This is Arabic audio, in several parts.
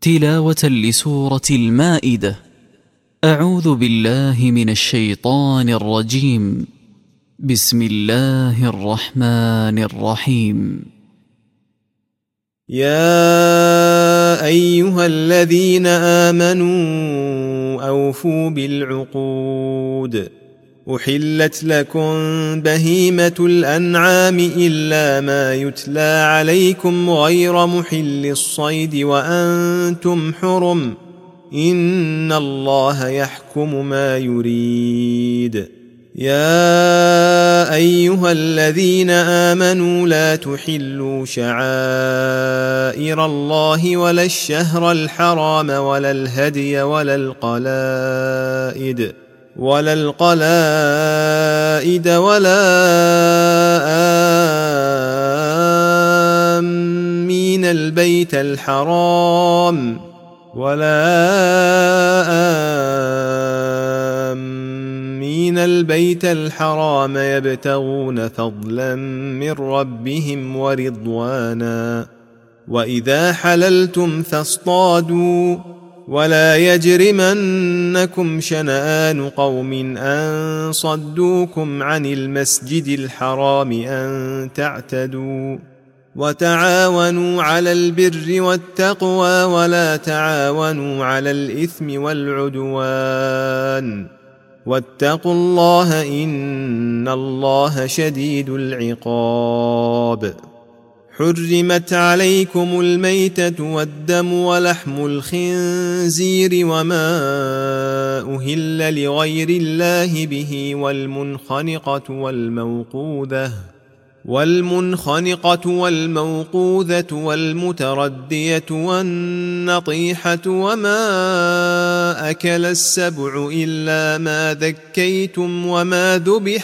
تلاوة لسورة المائدة. أعوذ بالله من الشيطان الرجيم. بسم الله الرحمن الرحيم. يا أيها الذين آمنوا أوفوا بالعقود. أحلت لكم بهيمة الأنعام إلا ما يتلى عليكم غير محل الصيد وأنتم حرم، إن الله يحكم ما يريد. يا أيها الذين آمنوا لا تحلوا شعائر الله ولا الشهر الحرام ولا الهدي ولا القلائد ولا آمين البيت الحرام يبتغون فضلا من ربهم ورضوانا. وإذا حللتم فاصطادوا، ولا يجرمنكم شنآن قوم أن صدوكم عن المسجد الحرام أن تعتدوا. وتعاونوا على البر والتقوى ولا تعاونوا على الإثم والعدوان، واتقوا الله إن الله شديد العقاب. حرمت عليكم الميتة والدم ولحم الخنزير وما أهل لغير الله به والمنخنقة والموقوذة والمتردية والنطيحة وما أكل السبع إلا ما ذكيتم وما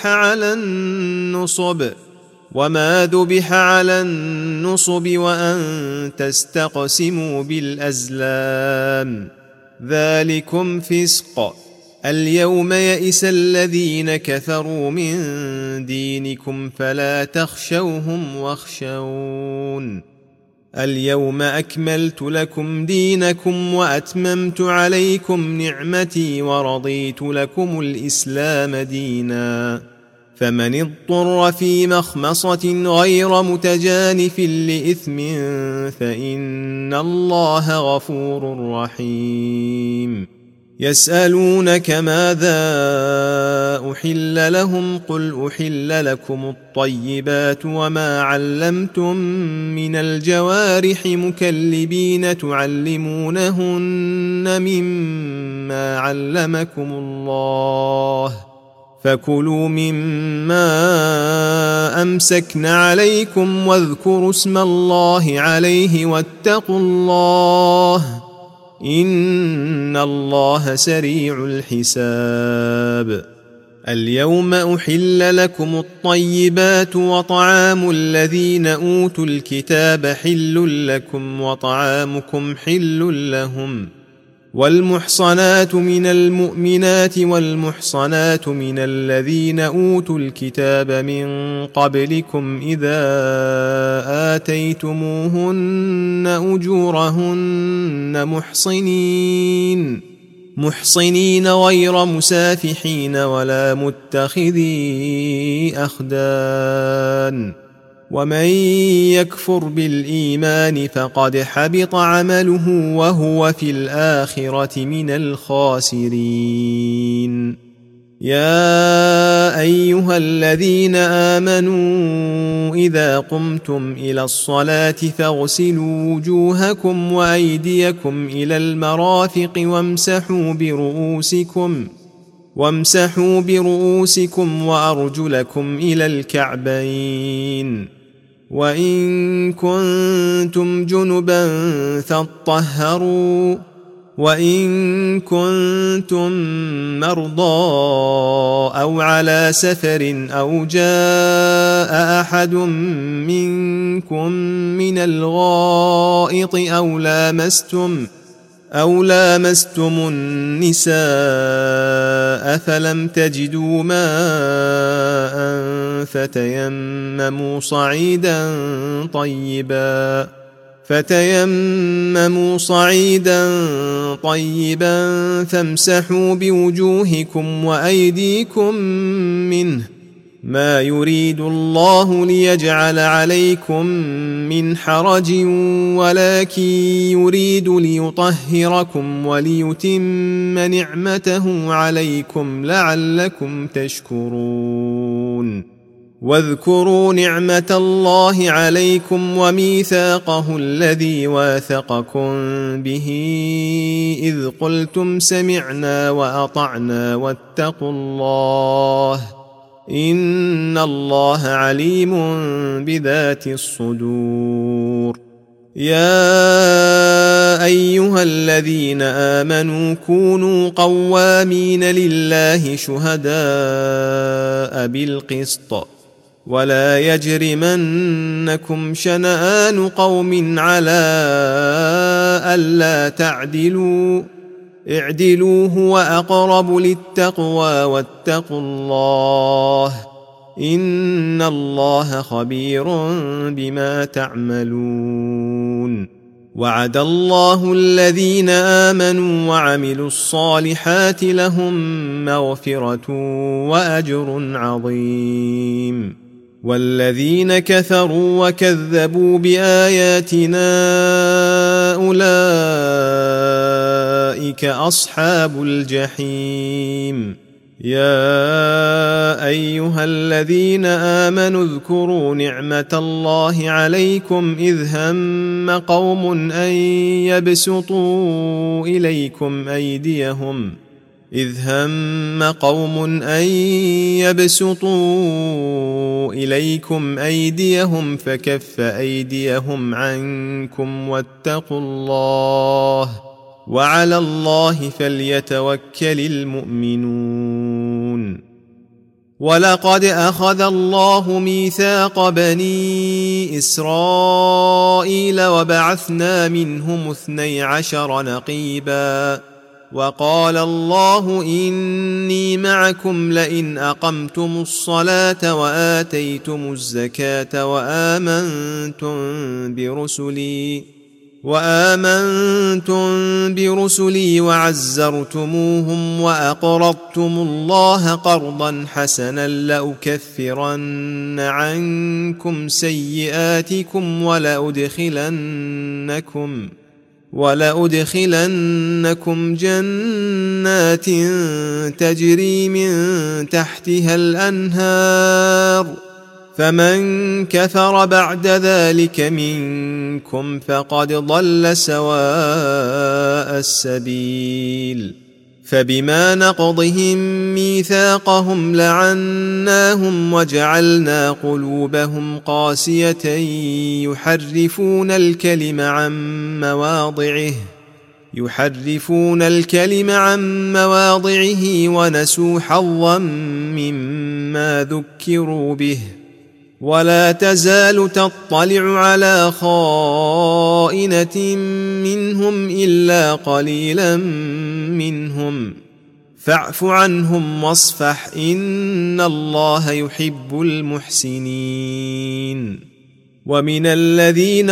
ذبح على النصب وأن تستقسموا بالأزلام، ذلكم فسق. اليوم يئس الذين كفروا من دينكم فلا تخشوهم واخشون. اليوم أكملت لكم دينكم وأتممت عليكم نعمتي ورضيت لكم الإسلام دينا. فمن اضطر في مخمصة غير متجانف لإثم فإن الله غفور رحيم. يسألونك ماذا أحل لهم قل أحل لكم الطيبات وما علمتم من الجوارح مكلبين تعلمونهن مما علمكم الله، فكلوا مما أمسكن عليكم واذكروا اسم الله عليه واتقوا الله إن الله سريع الحساب. اليوم أحل لكم الطيبات وطعام الذين أوتوا الكتاب حل لكم وطعامكم حل لهم. والمحصنات من المؤمنات والمحصنات من الذين أوتوا الكتاب من قبلكم إذا آتيتموهن أجورهن محصنين غير مسافحين ولا متخذي أخدان. ومن يكفر بالإيمان فقد حبط عمله وهو في الآخرة من الخاسرين. يا أيها الذين آمنوا إذا قمتم إلى الصلاة فاغسلوا وجوهكم وأيديكم إلى المرافق وامسحوا برؤوسكم وأرجلكم إلى الكعبين. وإن كنتم جنبا فاطهروا، وإن كنتم مرضى أو على سفر أو جاء أحد منكم من الغائط أو لامستم النساء فلم تجدوا ماء فتيمموا صعيدا طيبا فتيمموا صعيدا طيبا فامسحوا بوجوهكم وأيديكم منه، ما يريد الله ليجعل عليكم من حرج ولكن يريد ليطهركم وليتم نعمته عليكم لعلكم تشكرون. واذكروا نعمة الله عليكم وميثاقه الذي واثقكم به إذ قلتم سمعنا وأطعنا واتقوا الله إن الله عليم بذات الصدور. يا أيها الذين آمنوا كونوا قوامين لله شهداء بالقسط ولا يجرمنكم شنآن قوم على ألا تعدلوا اعدلوا هو أقرب للتقوى واتقوا الله إن الله خبير بما تعملون. وعد الله الذين آمنوا وعملوا الصالحات لهم مغفرة وأجر عظيم. والذين كفروا وكذبوا بآياتنا أولئك أصحاب الجحيم. يا أيها الذين آمنوا اذكروا نعمة الله عليكم إذ هم قوم أن يبسطوا إليكم أيديهم فكف أيديهم عنكم واتقوا الله وعلى الله فليتوكل المؤمنون. ولقد أخذ الله ميثاق بني إسرائيل وبعثنا منهم 12 نقيبا وقال الله إني معكم لئن أقمتم الصلاة وآتيتم الزكاة وآمنتم برسلي وعزرتموهم وأقرضتم الله قرضا حسنا لأكفرن عنكم سيئاتكم ولأدخلنكم جنات تجري من تحتها الأنهار فمن كفر بعد ذلك منكم فقد ضل سواء السبيل. فبما نقضهم ميثاقهم لعناهم وجعلنا قلوبهم قاسية يحرفون الكلم عن مواضعه ونسوا حظا مما ذكروا به. ولا تزال تطلع على خائنة منهم إلا قليلا منهم فاعف عنهم واصفح إن الله يحب المحسنين. ومن الذين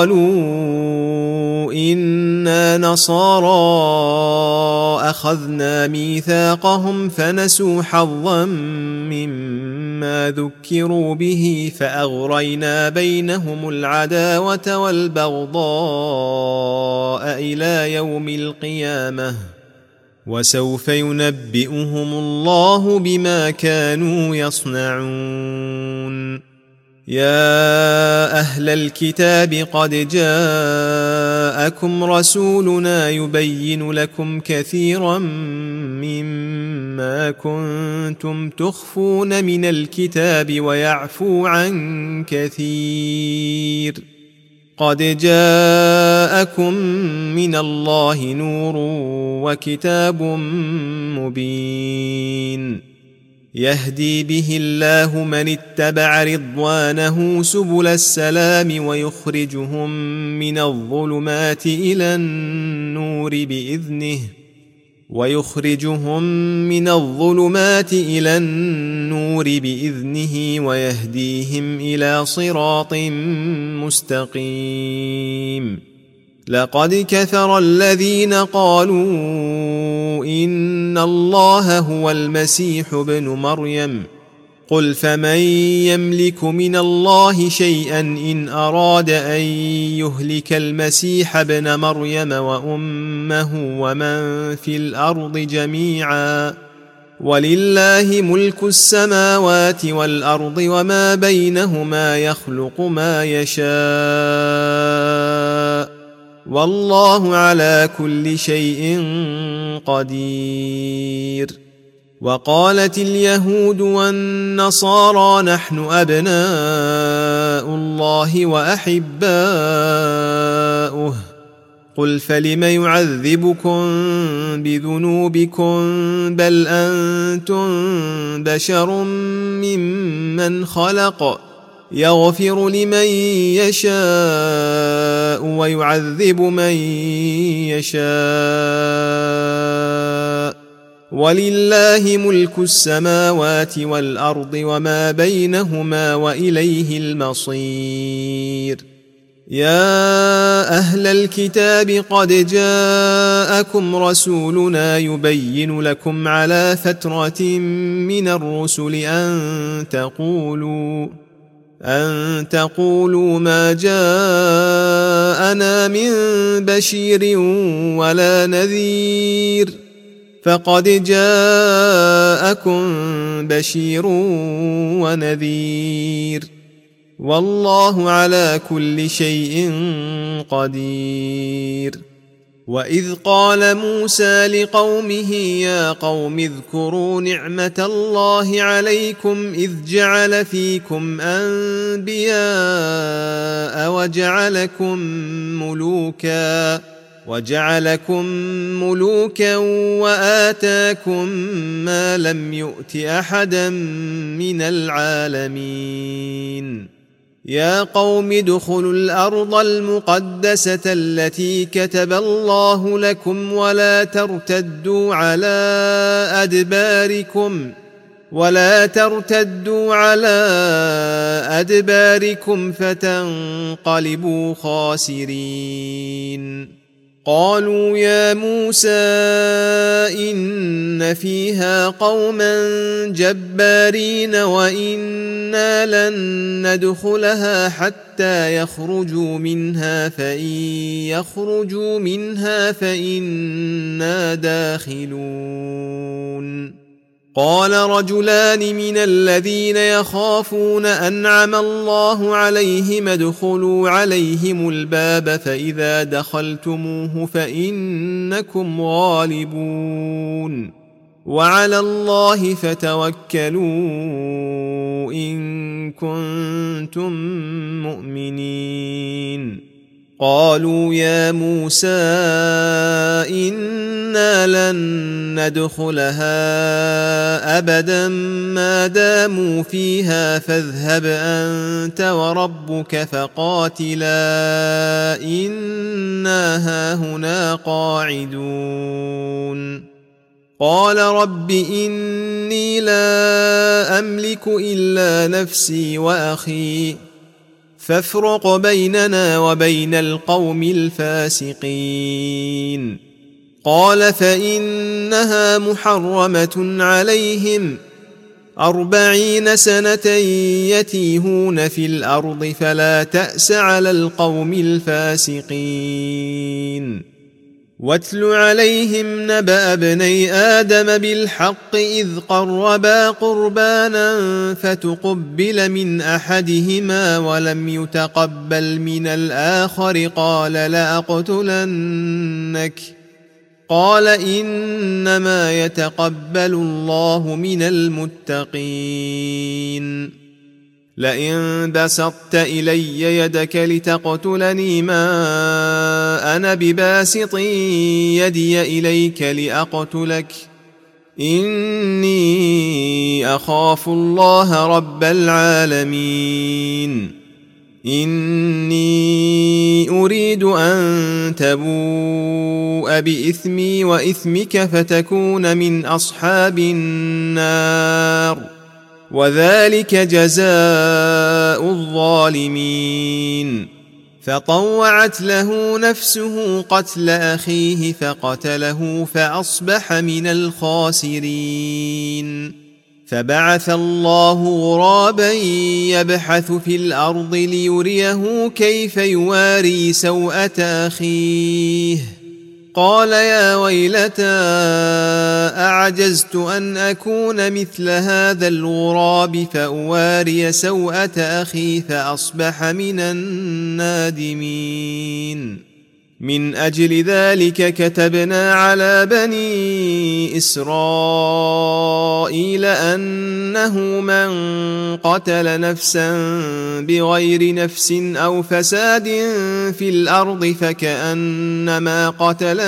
قالوا إنا نصارى أخذنا ميثاقهم فنسوا حظا مما ذكروا به فأغرينا بينهم العداوة والبغضاء إلى يوم القيامة وسوف ينبئهم الله بما كانوا يصنعون. يا أهل الكتاب قد جاءكم رسولنا يبين لكم كثيرا مما كنتم تخفون من الكتاب ويعفو عن كثير. قد جاءكم من الله نور وكتاب مبين يهدي به الله من اتبع رضوانه سبل السلام ويخرجهم من الظلمات إلى النور بإذنه ويخرجهم من الظلمات إلى النور بإذنه ويهديهم إلى صراط مستقيم. لقد كفر الذين قالوا إن الله هو المسيح ابن مريم قل فمن يملك من الله شيئا إن أراد أن يهلك المسيح ابن مريم وأمه ومن في الأرض جميعا ولله ملك السماوات والأرض وما بينهما يخلق ما يشاء والله على كل شيء قدير. وقالت اليهود والنصارى نحن أبناء الله وأحباؤه قل فلم يعذبكم بذنوبكم بل أنتم بشر ممن خلق يغفر لمن يشاء ويعذب من يشاء ولله ملك السماوات والأرض وما بينهما وإليه المصير. يا أهل الكتاب قد جاءكم رسولنا يبين لكم على فترة من الرسل أن تقولوا ما جاءنا من بشير ولا نذير فقد جاءكم بشير ونذير والله على كل شيء قدير. وإذ قال موسى لقومه يا قوم اذكروا نعمة الله عليكم إذ جعل فيكم أنبياء وجعلكم ملوكا وآتاكم ما لم يؤت أحدا من العالمين. يا قوم ادخلوا الأرض المقدسة التي كتب الله لكم ولا ترتدوا على أدباركم فتنقلبوا خاسرين. قالوا يا موسى إن فيها قوما جبارين وإنا لن ندخلها حتى يخرجوا منها فإن يخرجوا منها فإنا داخلون. قال رجلان من الذين يخافون أنعم الله عليهم ادخلوا عليهم الباب فإذا دخلتموه فإنكم غالبون وعلى الله فتوكلوا إن كنتم مؤمنين. قالوا يا موسى إنا لن ندخلها أبدا ما داموا فيها فاذهب أنت وربك فقاتلا إنا هاهنا قاعدون. قال رب إني لا أملك إلا نفسي وأخي فافرق بيننا وبين القوم الفاسقين. قال فإنها محرمة عليهم 40 سنة يتيهون في الأرض فلا تأس على القوم الفاسقين. واتل عليهم نبأ ابني آدم بالحق إذ قربا قربانا فتقبل من أحدهما ولم يتقبل من الآخر قال لأقتلنك قال إنما يتقبل الله من المتقين. لئن بسطت إلي يدك لتقتلني ما أنا بباسط يدي إليك لأقتلك إني أخاف الله رب العالمين. إني أريد أن تبوء بإثمي وإثمك فتكون من أصحاب النار، وذلك جزاء الظالمين. فطوعت له نفسه قتل أخيه فقتله فأصبح من الخاسرين. فبعث الله غرابا يبحث في الأرض ليريه كيف يواري سوءة أخيه، قال يا ويلتى أعجزت أن أكون مثل هذا الغراب فأواري سوءة أخي فأصبح من النادمين. من أجل ذلك كتبنا على بني إسرائيل أنه من قتل نفسا بغير نفس أو فساد في الأرض فكأنما قتل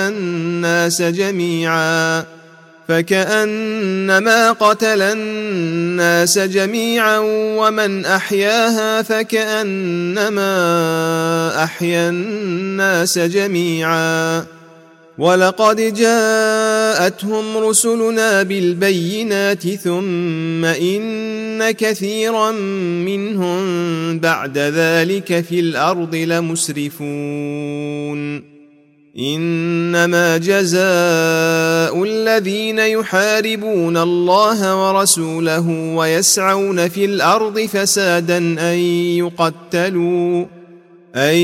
الناس جميعا ومن أحياها فكأنما أحيا الناس جميعا. ولقد جاءتهم رسلنا بالبينات ثم إن كثيرا منهم بعد ذلك في الأرض لمسرفون. إنما جزاء الذين يحاربون الله ورسوله ويسعون في الأرض فسادا أن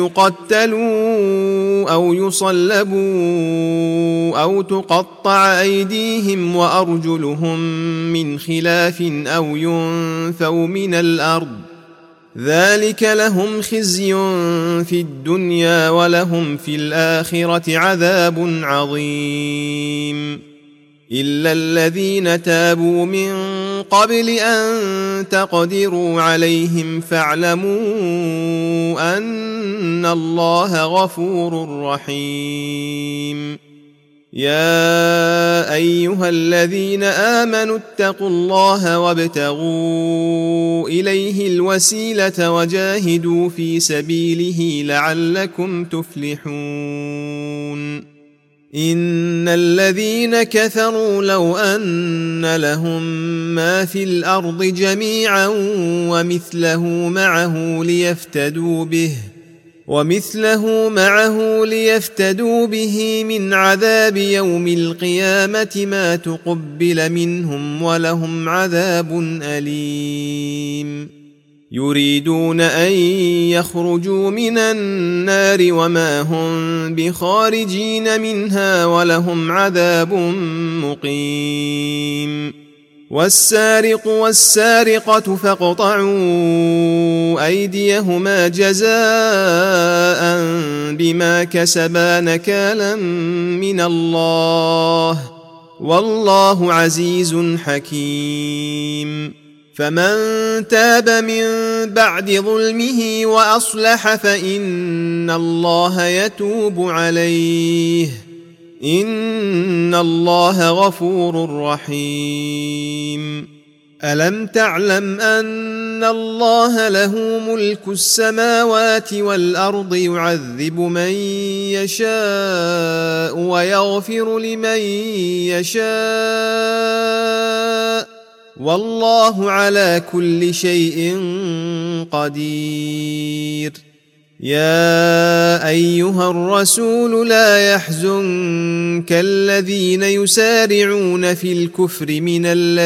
يقتلوا أو يصلبوا أو تقطع أيديهم وأرجلهم من خلاف أو ينفوا من الأرض، ذلك لهم خزي في الدنيا ولهم في الآخرة عذاب عظيم. إلا الذين تابوا من قبل أن تقدروا عليهم فاعلموا أن الله غفور رحيم. يا أيها الذين آمنوا اتقوا الله وابتغوا إليه الوسيلة وجاهدوا في سبيله لعلكم تفلحون. إن الذين كفروا لو أن لهم ما في الأرض جميعا ومثله معه ليفتدوا به من عذاب يوم القيامة ما تقبل منهم ولهم عذاب أليم. يريدون أن يخرجوا من النار وما هم بخارجين منها ولهم عذاب مقيم. والسارق والسارقة فاقطعوا أيديهما جزاء بما كسبا نكالا من الله والله عزيز حكيم. فمن تاب من بعد ظلمه وأصلح فإن الله يتوب عليه إن الله غفور رحيم. ألم تعلم أن الله له ملك السماوات والأرض يعذب من يشاء ويغفر لمن يشاء والله على كل شيء قدير. يا أيها الرسول لا يحزنك الذين يسارعون في الكفر من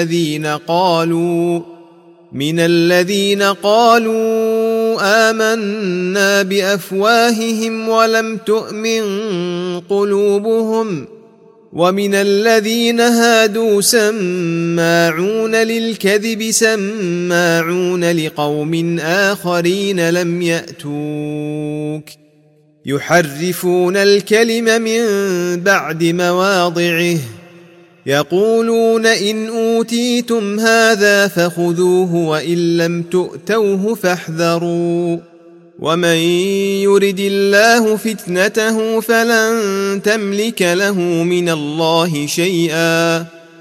الذين قالوا آمنا بأفواههم ولم تؤمن قلوبهم ومن الذين هادوا سماعون للكذب سماعون لقوم آخرين لم يأتوك يحرفون الكلم من بعد مواضعه يقولون إن أوتيتم هذا فخذوه وإن لم تؤتوه فاحذروا ومن يرد الله فتنته فلن تملك له من الله شيئا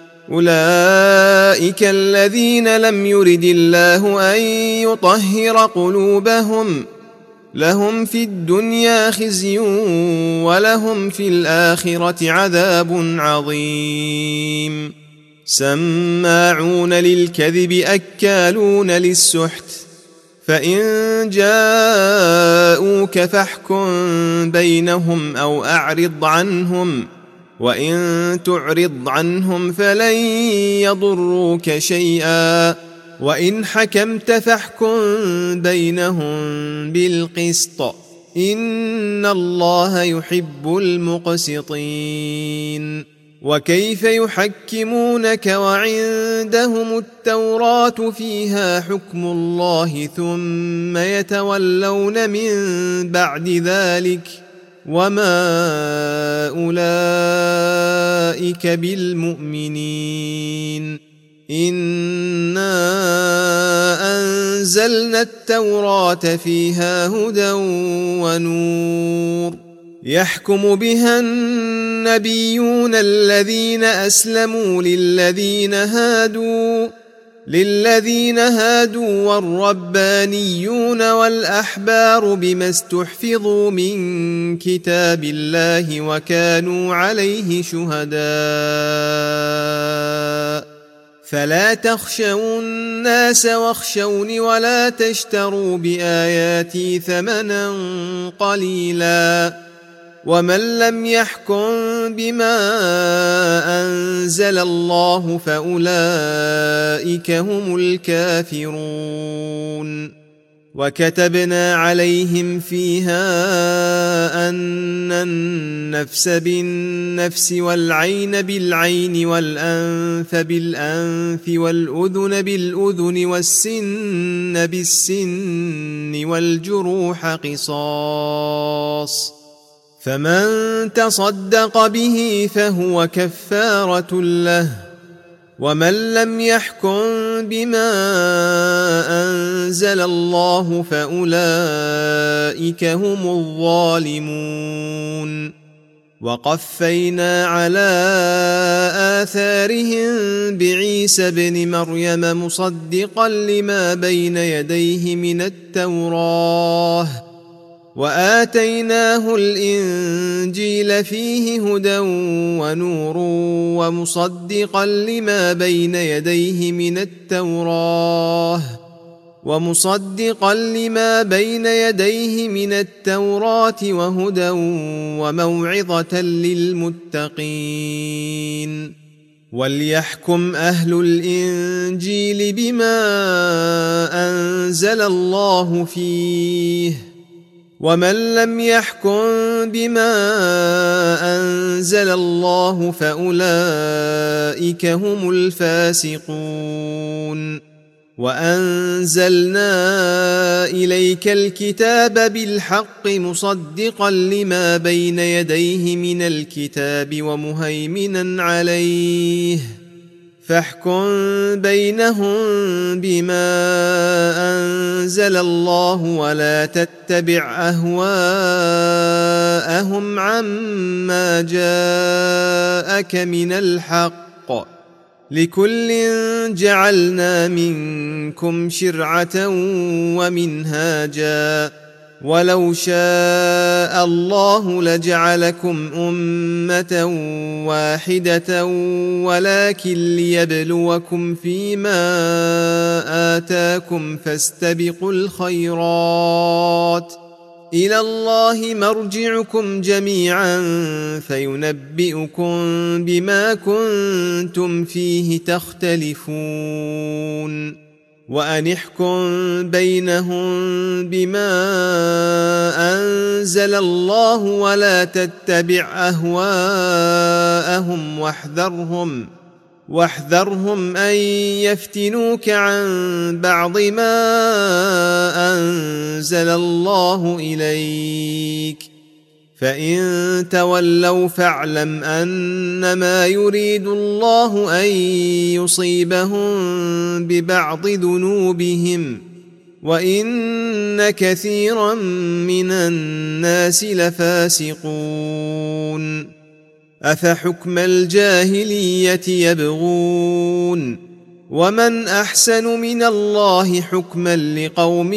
أولئك الذين لم يرد الله أن يطهر قلوبهم لهم في الدنيا خزي ولهم في الآخرة عذاب عظيم سماعون للكذب أكالون للسحت فإن جاءوك فاحكم بينهم أو أعرض عنهم وإن تعرض عنهم فلن يضروك شيئا وإن حكمت فاحكم بينهم بالقسط إن الله يحب المقسطين وكيف يحكمونك وعندهم التوراة فيها حكم الله ثم يتولون من بعد ذلك وما أولئك بالمؤمنين إنا أنزلنا التوراة فيها هدى ونور يحكم بها النبيون الذين أسلموا للذين هادوا والربانيون والأحبار بما استحفظوا من كتاب الله وكانوا عليه شهداء فلا تخشوا الناس واخشوني ولا تشتروا بآياتي ثمنا قليلا ومن لم يحكم بما أنزل الله فأولئك هم الكافرون وكتبنا عليهم فيها أن النفس بالنفس والعين بالعين والأنف بالأنف والأذن بالأذن والسن بالسن والجروح قصاص فمن تصدق به فهو كفارة له ومن لم يحكم بما أنزل الله فأولئك هم الظالمون وقفينا على آثارهم بعيسى ابن مريم مصدقا لما بين يديه من التوراة وآتيناه الإنجيل فيه هدى ونور ومصدقا لما بين يديه من التوراة وهدى وموعظة للمتقين وليحكم أهل الإنجيل بما أنزل الله فيه ومن لم يحكم بما أنزل الله فأولئك هم الفاسقون وأنزلنا إليك الكتاب بالحق مصدقا لما بين يديه من الكتاب ومهيمنا عليه فاحكم بينهم بما أنزل الله ولا تتبع أهواءهم عما جاءك من الحق لكل جعلنا منكم شرعة ومنهاجا ولو شاء الله لجعلكم أمة واحدة ولكن ليبلوكم فيما آتاكم فاستبقوا الخيرات إلى الله مرجعكم جميعا فينبئكم بما كنتم فيه تختلفون وأن احكم بينهم بما أنزل الله ولا تتبع أهواءهم واحذرهم أن يفتنوك عن بعض ما أنزل الله إليك فإن تولوا فاعلم أنما يريد الله أن يصيبهم ببعض ذنوبهم وإن كثيرا من الناس لفاسقون أفحكم الجاهلية يبغون ومن أحسن من الله حكما لقوم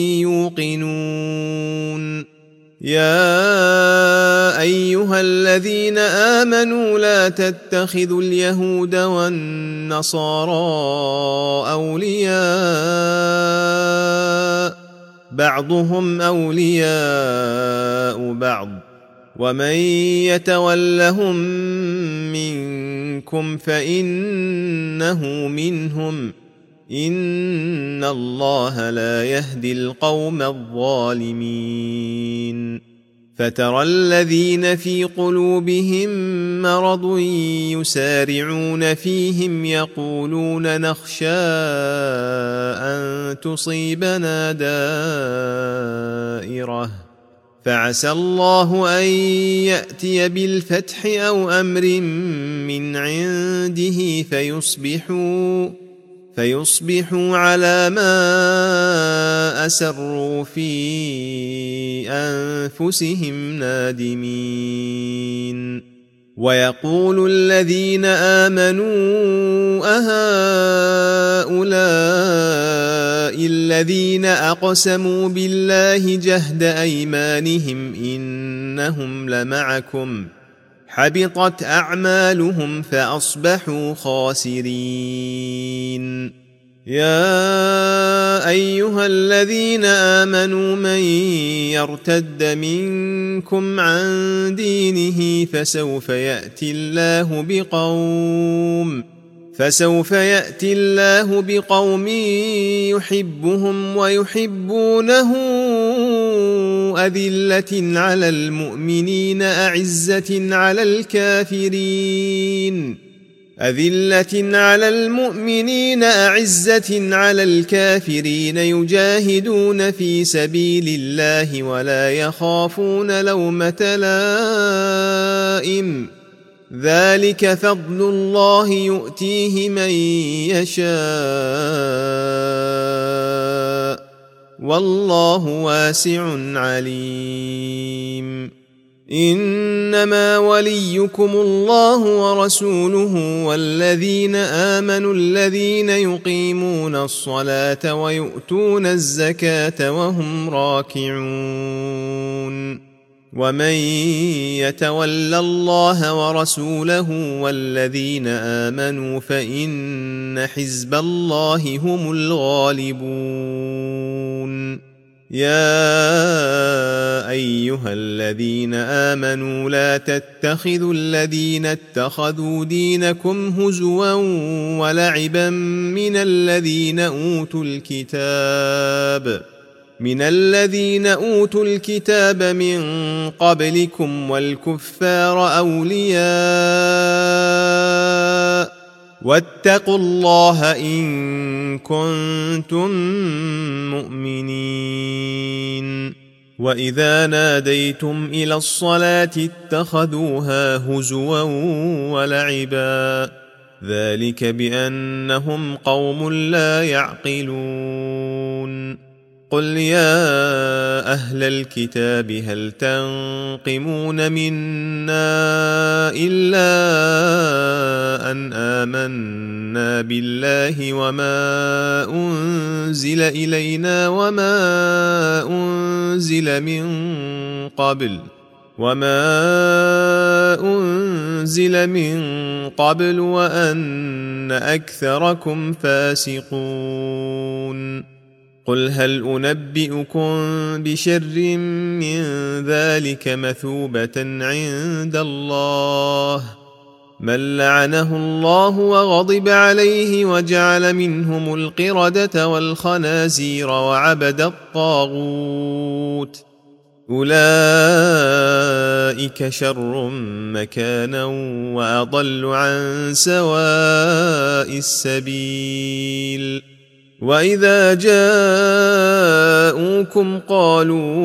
يوقنون. يا أيها الذين آمنوا لا تتخذوا اليهود والنصارى أولياء بعضهم أولياء بعض ومن يتولهم منكم فإنه منهم إن الله لا يهدي القوم الظالمين. فترى الذين في قلوبهم مرض يسارعون فيهم يقولون نخشى أن تصيبنا دائرة فعسى الله أن يأتي بالفتح أو أمر من عنده فيصبحوا على ما أسروا في أنفسهم نادمين. ويقول الذين آمنوا أهؤلاء الذين أقسموا بالله جهد أيمانهم إنهم لمعكم حبطت أعمالهم فأصبحوا خاسرين. يا أيها الذين آمنوا من يرتد منكم عن دينه فسوف يأتي الله بقوم يحبهم ويحبونه أذلة على المؤمنين أعزة على الكافرين يجاهدون في سبيل الله ولا يخافون لومة لائم ذلك فضل الله يؤتيه من يشاء والله واسع عليم. إنما وليكم الله ورسوله والذين آمنوا الذين يقيمون الصلاة ويؤتون الزكاة وهم راكعون. ومن يتول الله ورسوله والذين آمنوا فإن حزب الله هم الغالبون. يا أيها الذين آمنوا لا تتخذوا الذين اتخذوا دينكم هزوا ولعبا من الذين أوتوا الكتاب من قبلكم والكفار أولياء واتقوا الله إن كنتم مؤمنين. وإذا ناديتم إلى الصلاة اتخذوها هزوا ولعبا ذلك بأنهم قوم لا يعقلون. قل يا أهل الكتاب هل تنقمون منا إلا أن آمنا بالله وما أنزل إلينا وما أنزل من قبل وأن أكثركم فاسقون. قل هل أنبئكم بشر من ذلك مثوبة عند الله من لعنه الله وغضب عليه وجعل منهم القردة والخنازير وعبد الطاغوت أولئك شر مكانا وأضل عن سواء السبيل. وإذا جاءوكم قالوا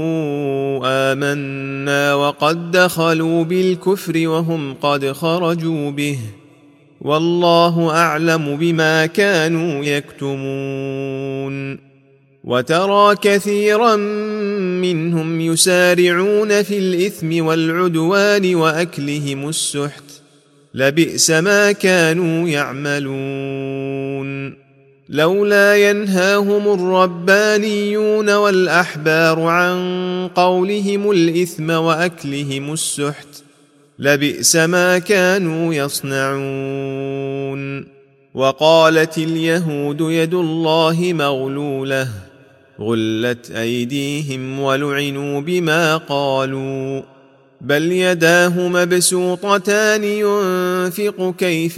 آمنا وقد دخلوا بالكفر وهم قد خرجوا به والله أعلم بما كانوا يكتمون. وترى كثيرا منهم يسارعون في الإثم والعدوان وأكلهم السحت لبئس ما كانوا يعملون. لولا ينهاهم الربانيون والأحبار عن قولهم الإثم وأكلهم السحت لبئس ما كانوا يصنعون. وقالت اليهود يد الله مغلولة غلت أيديهم ولعنوا بما قالوا بل يداه مبسوطتان ينفق كيف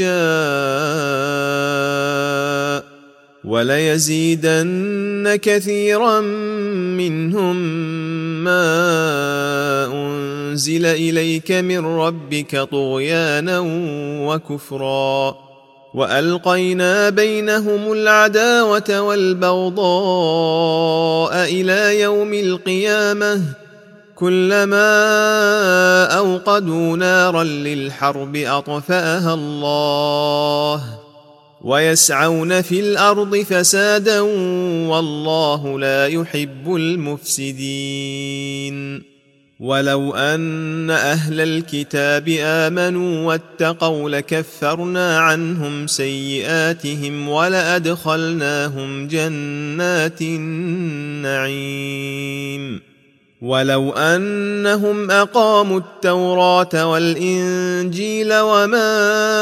يشاء وليزيدن كثيرا منهم ما أنزل إليك من ربك طغيانا وكفرا وألقينا بينهم العداوة والبغضاء إلى يوم القيامة كلما أوقدوا نارا للحرب أطفأها الله ويسعون في الأرض فسادا والله لا يحب المفسدين. ولو أن أهل الكتاب آمنوا واتقوا لكفرنا عنهم سيئاتهم ولأدخلناهم جنات النعيم. ولو أنهم أقاموا التوراة والإنجيل وما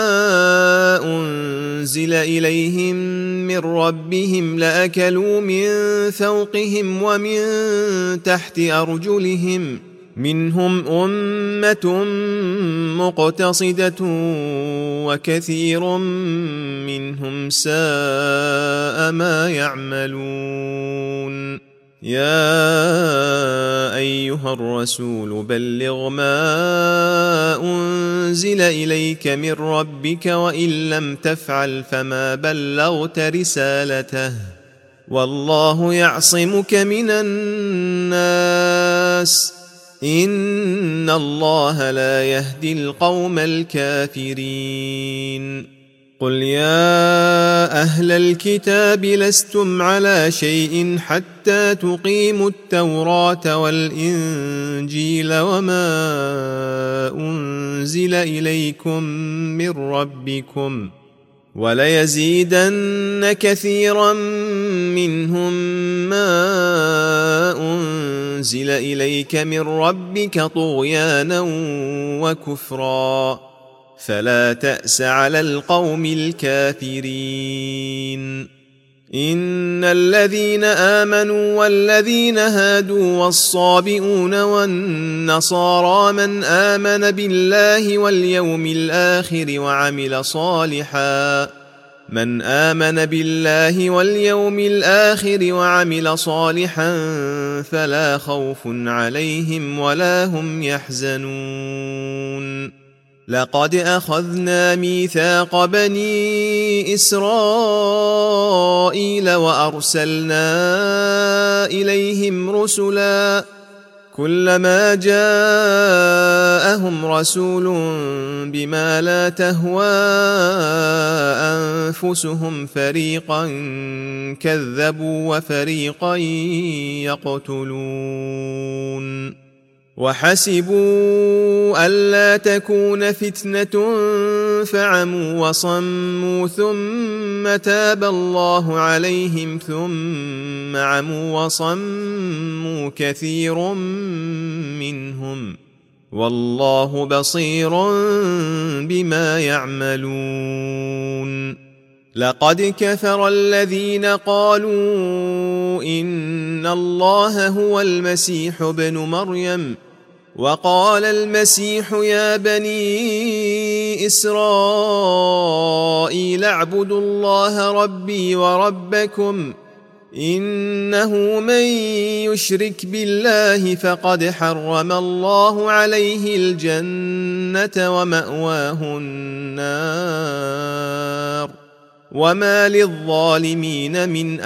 أنزل إليهم من ربهم لأكلوا من فوقهم ومن تحت أرجلهم منهم أمة مقتصدة وكثير منهم ساء ما يعملون. يا أيها الرسول بلغ ما أنزل إليك من ربك وإن لم تفعل فما بلغت رسالته والله يعصمك من الناس إن الله لا يهدي القوم الكافرين. قل يا أهل الكتاب لستم على شيء حتى تقيموا التوراة والإنجيل وما أنزل إليكم من ربكم وليزيدن كثيرا منهم ما أنزل إليك من ربك طغيانا وكفرا فلا تأس على القوم الكافرين. إن الذين آمنوا والذين هادوا والصابئون والنصارى من آمن بالله واليوم الآخر وعمل صالحا فلا خوف عليهم ولا هم يحزنون. لقد أخذنا ميثاق بني إسرائيل وأرسلنا إليهم رسلا كلما جاءهم رسول بما لا تهوى أنفسهم فريقا كذبوا وفريقا يقتلون. وحسبوا ألا تكون فتنة فعموا وصموا ثم تاب الله عليهم ثم عموا وصموا كثير منهم والله بصير بما يعملون. لقد كفر الذين قالوا إن الله هو المسيح ابن مريم وقال المسيح يا بني إسرائيل اعبدوا الله ربي وربكم إنه من يشرك بالله فقد حرم الله عليه الجنة ومأواه النار وما للظالمين من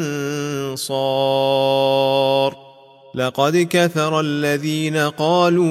أنصار. لقد كفر الذين قالوا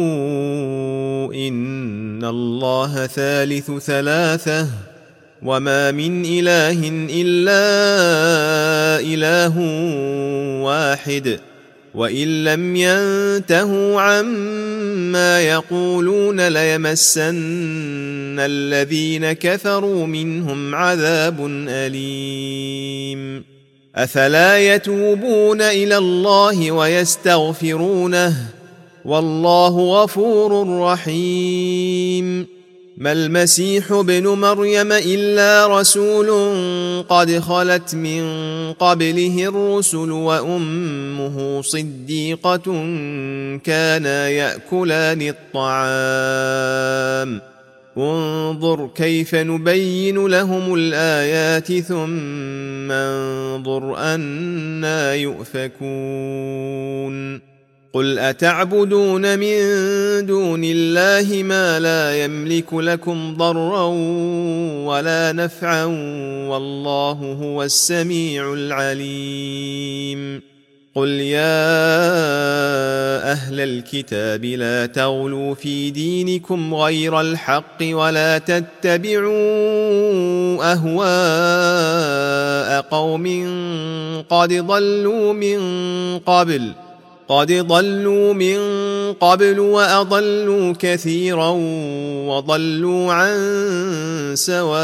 إن الله ثالث ثلاثة وما من إله إلا إله واحد وإن لم ينتهوا عما ما يقولون ليمسن الذين كفروا منهم عذاب أليم أفلا يتوبون إلى الله ويستغفرونه والله غفور رحيم ما المسيح ابن مريم إلا رسول قد خلت من قبله الرسل وأمه صديقة كانا يأكلان الطعام انظر كيف نبين لهم الآيات ثم انظر أنى يؤفكون قل أتعبدون من دون الله ما لا يملك لكم ضرا ولا نفعا والله هو السميع العليم قل يا أهل الكتاب لا تغلوا في دينكم غير الحق ولا تتبعوا أهواء قوم قد ضلوا من قبل وأضلوا كثيرا وضلوا عن سواء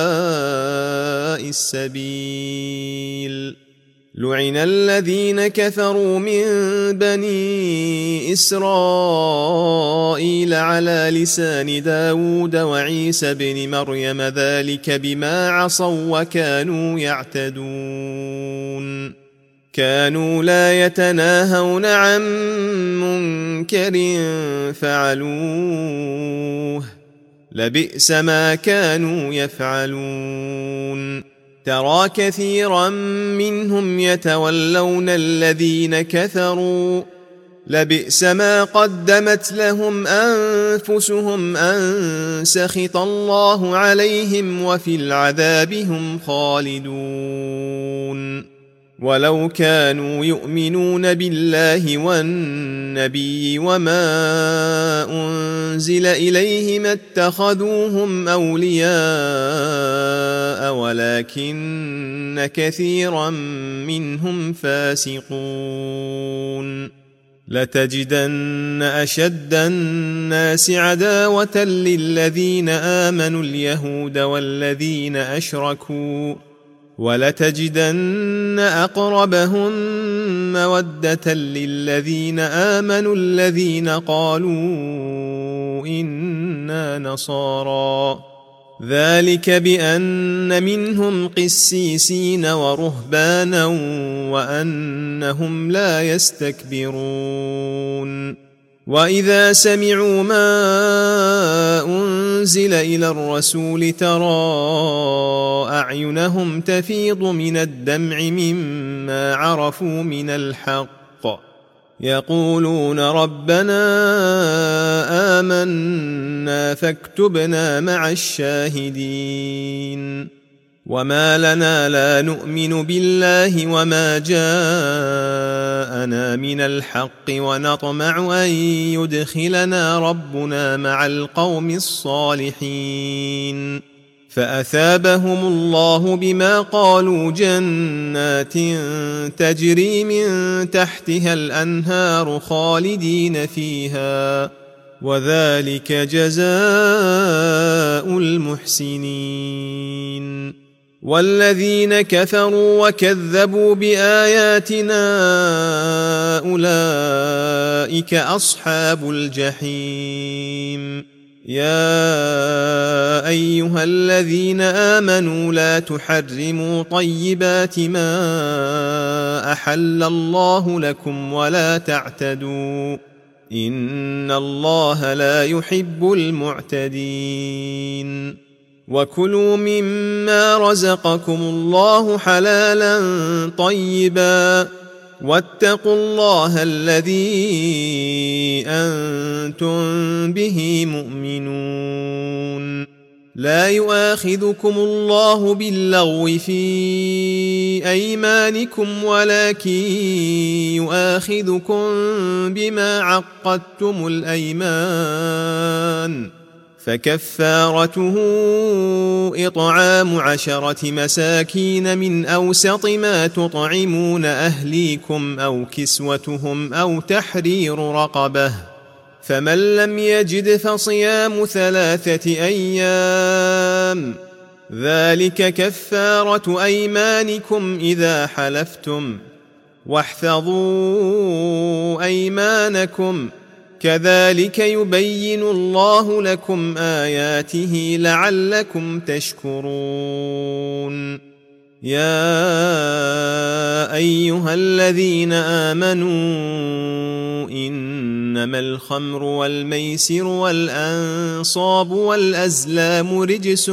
السبيل لعن الذين كفروا من بني إسرائيل على لسان داود وعيسى بن مريم ذلك بما عصوا وكانوا يعتدون كانوا لا يتناهون عن منكر فعلوه لبئس ما كانوا يفعلون ترى كثيرا منهم يتولون الذين كفروا لبئس ما قدمت لهم أنفسهم أن سخط الله عليهم وفي العذاب هم خالدون ولو كانوا يؤمنون بالله والنبي وما أنزل إليه ما اتخذوهم أولياء ولكن كثيرا منهم فاسقون لتجدن أشد الناس عداوة للذين آمنوا اليهود والذين أشركوا ولتجدن أقربهم مودة للذين آمنوا الذين قالوا إنا نصارى ذلك بأن منهم قسيسين ورهبانا وأنهم لا يستكبرون وإذا سمعوا ما أنزل إلى الرسول ترى أعينهم تفيض من الدمع مما عرفوا من الحق يقولون ربنا آمنا فاكتبنا مع الشاهدين وما لنا لا نؤمن بالله وما جاءنا من الحق ونطمع أن يدخلنا ربنا مع القوم الصالحين فأثابهم الله بما قالوا جنات تجري من تحتها الأنهار خالدين فيها وذلك جزاء المحسنين والذين كفروا وكذبوا بآياتنا أولئك أصحاب الجحيم يا أيها الذين آمنوا لا تحرموا طيبات ما أحل الله لكم ولا تعتدوا إن الله لا يحب المعتدين وكلوا مما رزقكم الله حلالا طيبا واتقوا الله الذي أنتم به مؤمنون لا يؤاخذكم الله باللغو في أيمانكم ولكن يؤاخذكم بما عقدتم الأيمان فكفارته إطعام 10 مساكين من أوسط ما تطعمون أهليكم أو كسوتهم أو تحرير رقبة فمن لم يجد فصيام 3 أيام ذلك كفارة أيمانكم إذا حلفتم واحفظوا أيمانكم كذلك يبين الله لكم آياته لعلكم تشكرون. يا أيها الذين آمنوا إنما الخمر والميسر والأنصاب والأزلام رجس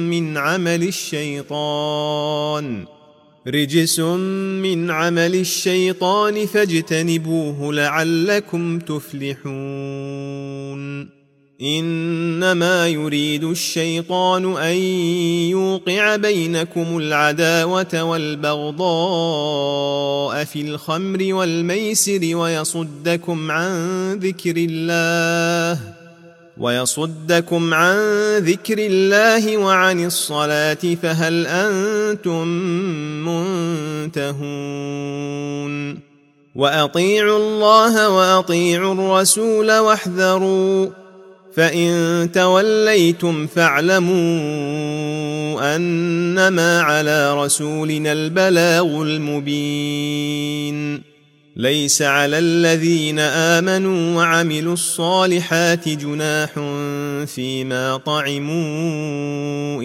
من عمل الشيطان فاجتنبوه لعلكم تفلحون. إنما يريد الشيطان أن يوقع بينكم العداوة والبغضاء في الخمر والميسر ويصدكم عن ذكر الله وعن الصلاة فهل أنتم منتهون. وأطيعوا الله وأطيعوا الرسول واحذروا فإن توليتم فاعلموا أنما على رسولنا البلاغ المبين. ليس على الذين آمنوا وعملوا الصالحات جناح فيما طعموا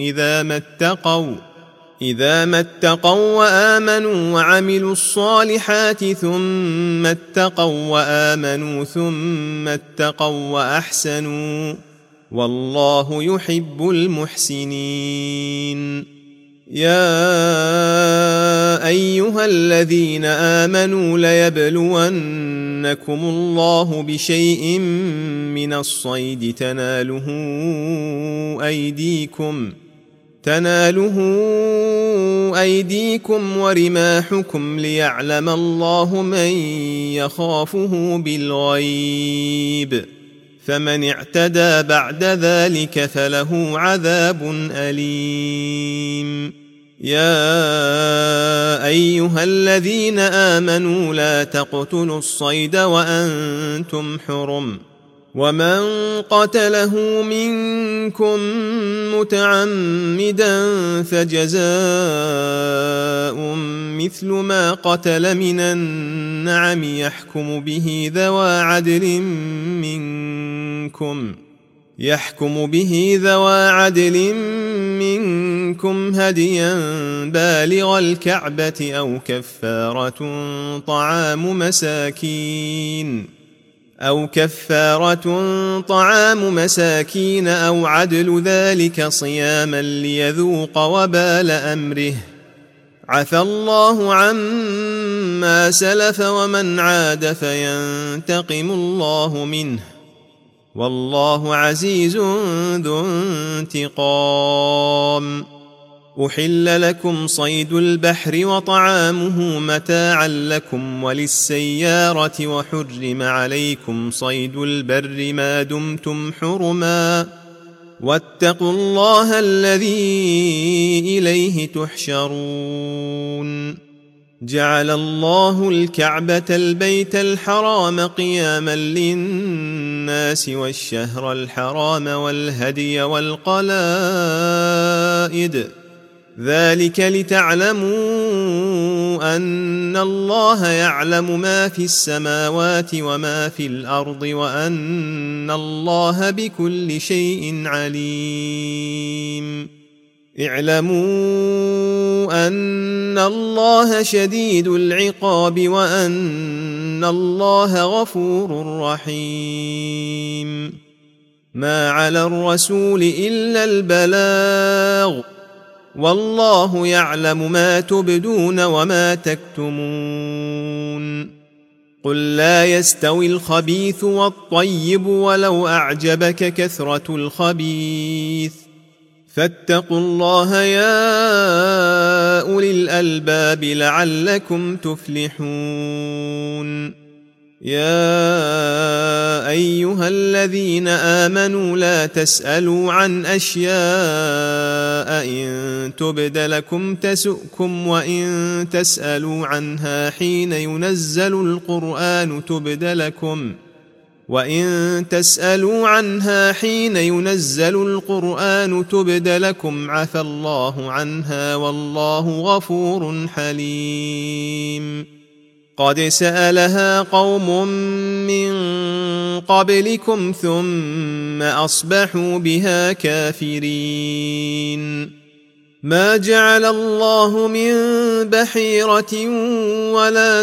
إذا ما اتقوا وآمنوا وعملوا الصالحات ثم اتقوا وآمنوا ثم اتقوا وأحسنوا والله يحب المحسنين. يا أيها الذين آمنوا ليبلونكم الله بشيء من الصيد تناله أيديكم ورماحكم ليعلم الله من يخافه بالغيب فمن اعتدى بعد ذلك فله عذاب أليم. يا أيها الذين آمنوا لا تقتلوا الصيد وأنتم حرم ومن قتله منكم متعمدا فجزاء مثل ما قتل من النعم يحكم به ذوى عدل منكم هديا بالغ الكعبة أو كفارة طعام مساكين أو عدل ذلك صياما ليذوق وبال أمره عفى الله عما سلف ومن عاد فينتقم الله منه والله عزيز ذو انتقام. أحل لكم صيد البحر وطعامه متاعا لكم وللسيارة وحرم عليكم صيد البر ما دمتم حرما واتقوا الله الذي إليه تحشرون. جعل الله الكعبة البيت الحرام قياما للناس والشهر الحرام والهدي والقلائد ذلك لتعلموا أن الله يعلم ما في السماوات وما في الأرض وأن الله بكل شيء عليم. اعلموا أن الله شديد العقاب وأن الله غفور رحيم. ما على الرسول إلا البلاغ والله يعلم ما تبدون وما تكتمون. قل لا يستوي الخبيث والطيب ولو أعجبك كثرة الخبيث فاتقوا الله يا أولي الألباب لعلكم تفلحون. يا أيها الذين آمنوا لا تسألوا عن أشياء إن تبد لكم تسؤكم وإن تسألوا عنها حين ينزل القرآن تبد لكم وإن تسألوا عنها حين ينزل القرآن تبد لكم عفى الله عنها والله غفور حليم. قد سألها قوم من قبلكم ثم أصبحوا بها كافرين. ما جعل الله من بحيرة ولا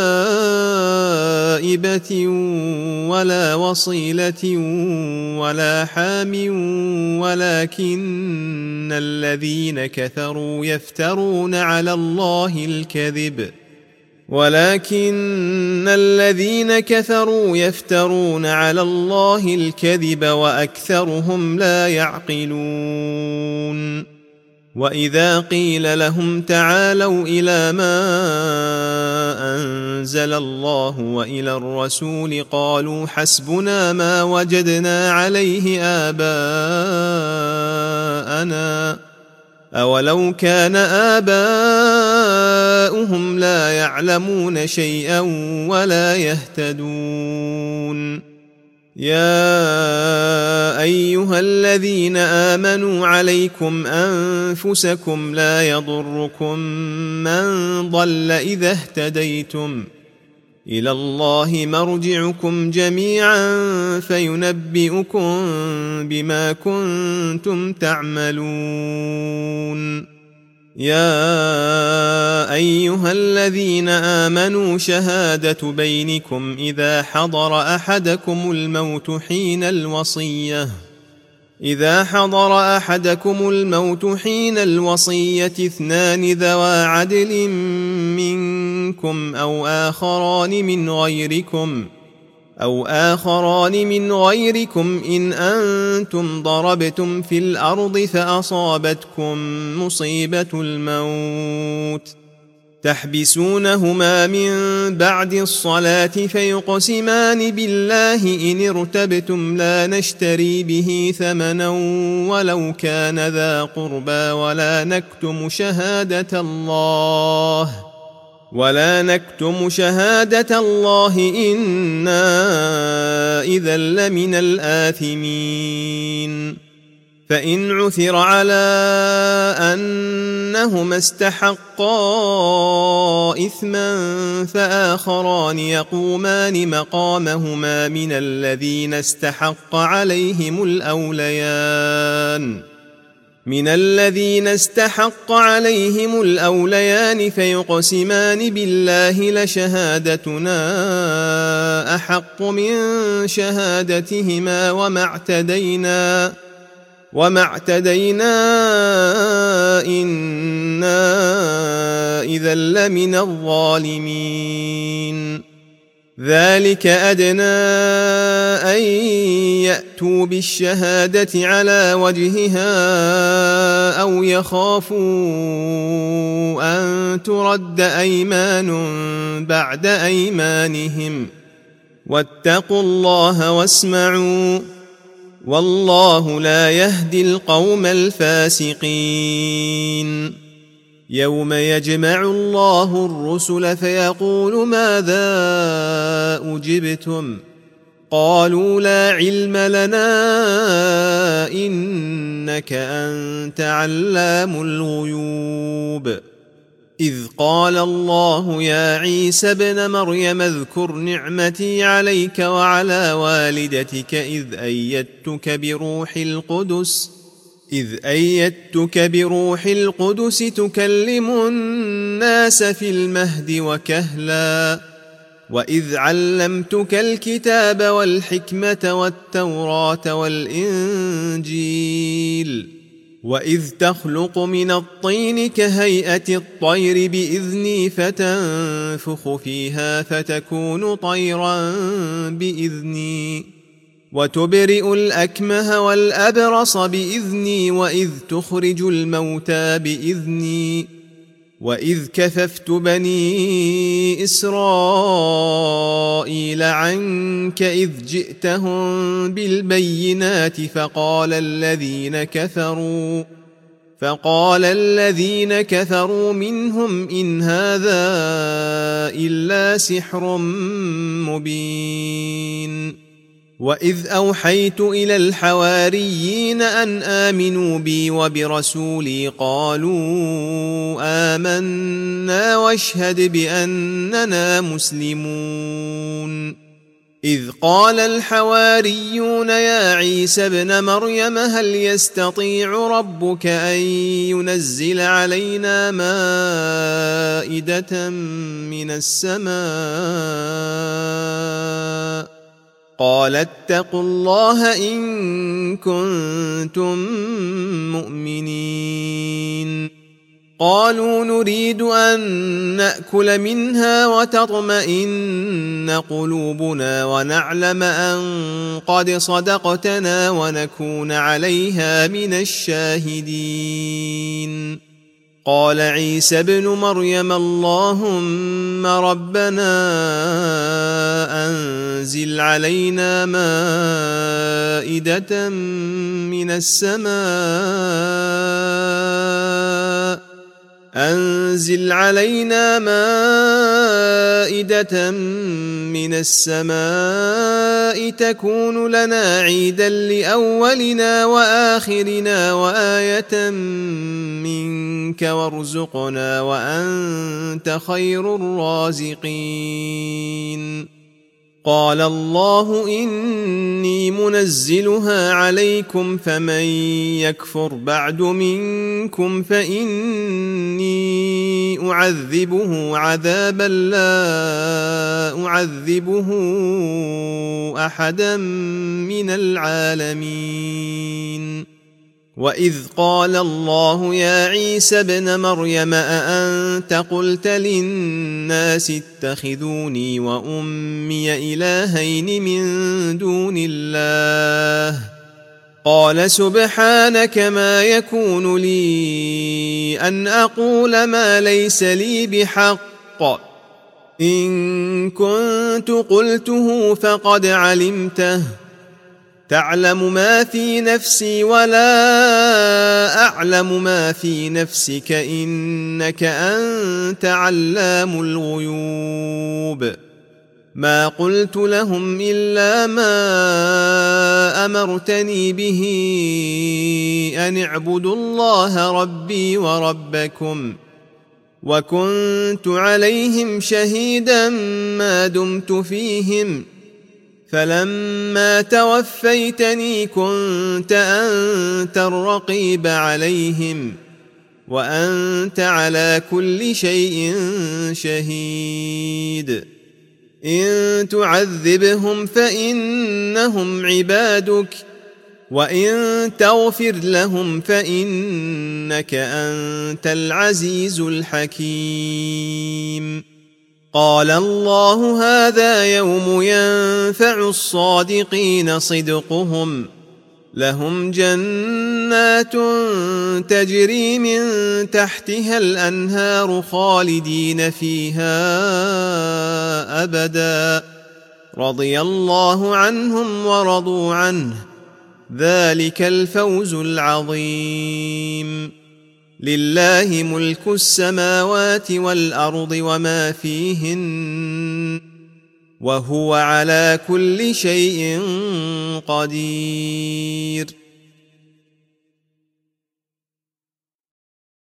سائبة ولا وصيلة ولا حام ولكن الذين كفروا يفترون على الله الكذب وأكثرهم لا يعقلون. وإذا قيل لهم تعالوا إلى ما أنزل الله وإلى الرسول قالوا حسبنا ما وجدنا عليه آباءنا أولو كان آباؤهم لا يعلمون شيئا ولا يهتدون. يا أيها الذين آمنوا عليكم أنفسكم لا يضركم من ضل إذا اهتديتم إلى الله مرجعكم جميعا فينبئكم بما كنتم تعملون. يا أيها الذين آمنوا شهادة بينكم إذا حضر أحدكم الموت حين الوصية اثنان ذوى عدل منكم أو آخران من غيركم إن أنتم ضربتم في الأرض فأصابتكم مصيبة الموت تحبسونهما من بعد الصلاة فيقسمان بالله إن ارتبتم لا نشتري به ثمنا ولو كان ذا قربى ولا نكتم شهادة الله إنا إذا لمن الآثمين. فإن عثر على أنهما استحقا إثما فآخران يقومان مقامهما من الذين استحق عليهم الأوليان فيقسمان بالله لشهادتنا أحق من شهادتهما وما اعتدينا إنا إذا لمن الظالمين. ذلك أدنى أن يأتوا بالشهادة على وجهها أو يخافوا أن ترد أيمان بعد أيمانهم واتقوا الله واسمعوا والله لا يهدي القوم الفاسقين. يوم يجمع الله الرسل فيقول ماذا أجبتم قالوا لا علم لنا إنك أنت علام الغيوب. إذ قال الله يا عيسى ابن مريم اذكر نعمتي عليك وعلى والدتك إذ أيدتك بروح القدس تكلم الناس في المهد وكهلا وإذ علمتك الكتاب والحكمة والتوراة والإنجيل وإذ تخلق من الطين كهيئة الطير بإذني فتنفخ فيها فتكون طيرا بإذني وتبرئ الأكمه والأبرص بإذني وإذ تخرج الموتى بإذني وإذ كففت بني إسرائيل عنك إذ جئتهم بالبينات فقال الذين كفروا منهم إن هذا إلا سحر مبين. وإذ أوحيت إلى الحواريين أن آمنوا بي وبرسولي قالوا آمنا واشهد بأننا مسلمون. إذ قال الحواريون يا عيسى ابن مريم هل يستطيع ربك أن ينزل علينا مائدة من السماء قال اتقوا الله إن كنتم مؤمنين. قالوا نريد أن نأكل منها وتطمئن قلوبنا ونعلم أن قد صدقتنا ونكون عليها من الشاهدين. قال عيسى ابن مريم اللهم ربنا أنزل علينا مائدة من السماء أنزل علينا مائدة من السماء تكون لنا عيدا لأولنا وآخرنا وآية منك وارزقنا وأنت خير الرازقين. قال الله إني منزلها عليكم فمن يكفر بعد منكم فإني أعذبه عذابا لا أعذبه أحدا من العالمين. وإذ قال الله يا عيسى ابن مريم أأنت قلت للناس اتخذوني وأمي إلهين من دون الله قال سبحانك ما يكون لي أن أقول ما ليس لي بحق إن كنت قلته فقد علمته تعلم ما في نفسي ولا أعلم ما في نفسك إنك أنت علام الغيوب. ما قلت لهم إلا ما أمرتني به أن اعبدوا الله ربي وربكم وكنت عليهم شهيدا ما دمت فيهم فلما توفيتني كنت أنت الرقيب عليهم وأنت على كل شيء شهيد. إن تعذبهم فإنهم عبادك وإن تغفر لهم فإنك أنت العزيز الحكيم. قال الله هذا يوم ينفع الصادقين صدقهم لهم جنات تجري من تحتها الأنهار خالدين فيها أبدا رضي الله عنهم ورضوا عنه ذلك الفوز العظيم. لله ملك السماوات والأرض وما فيهن وهو على كل شيء قدير.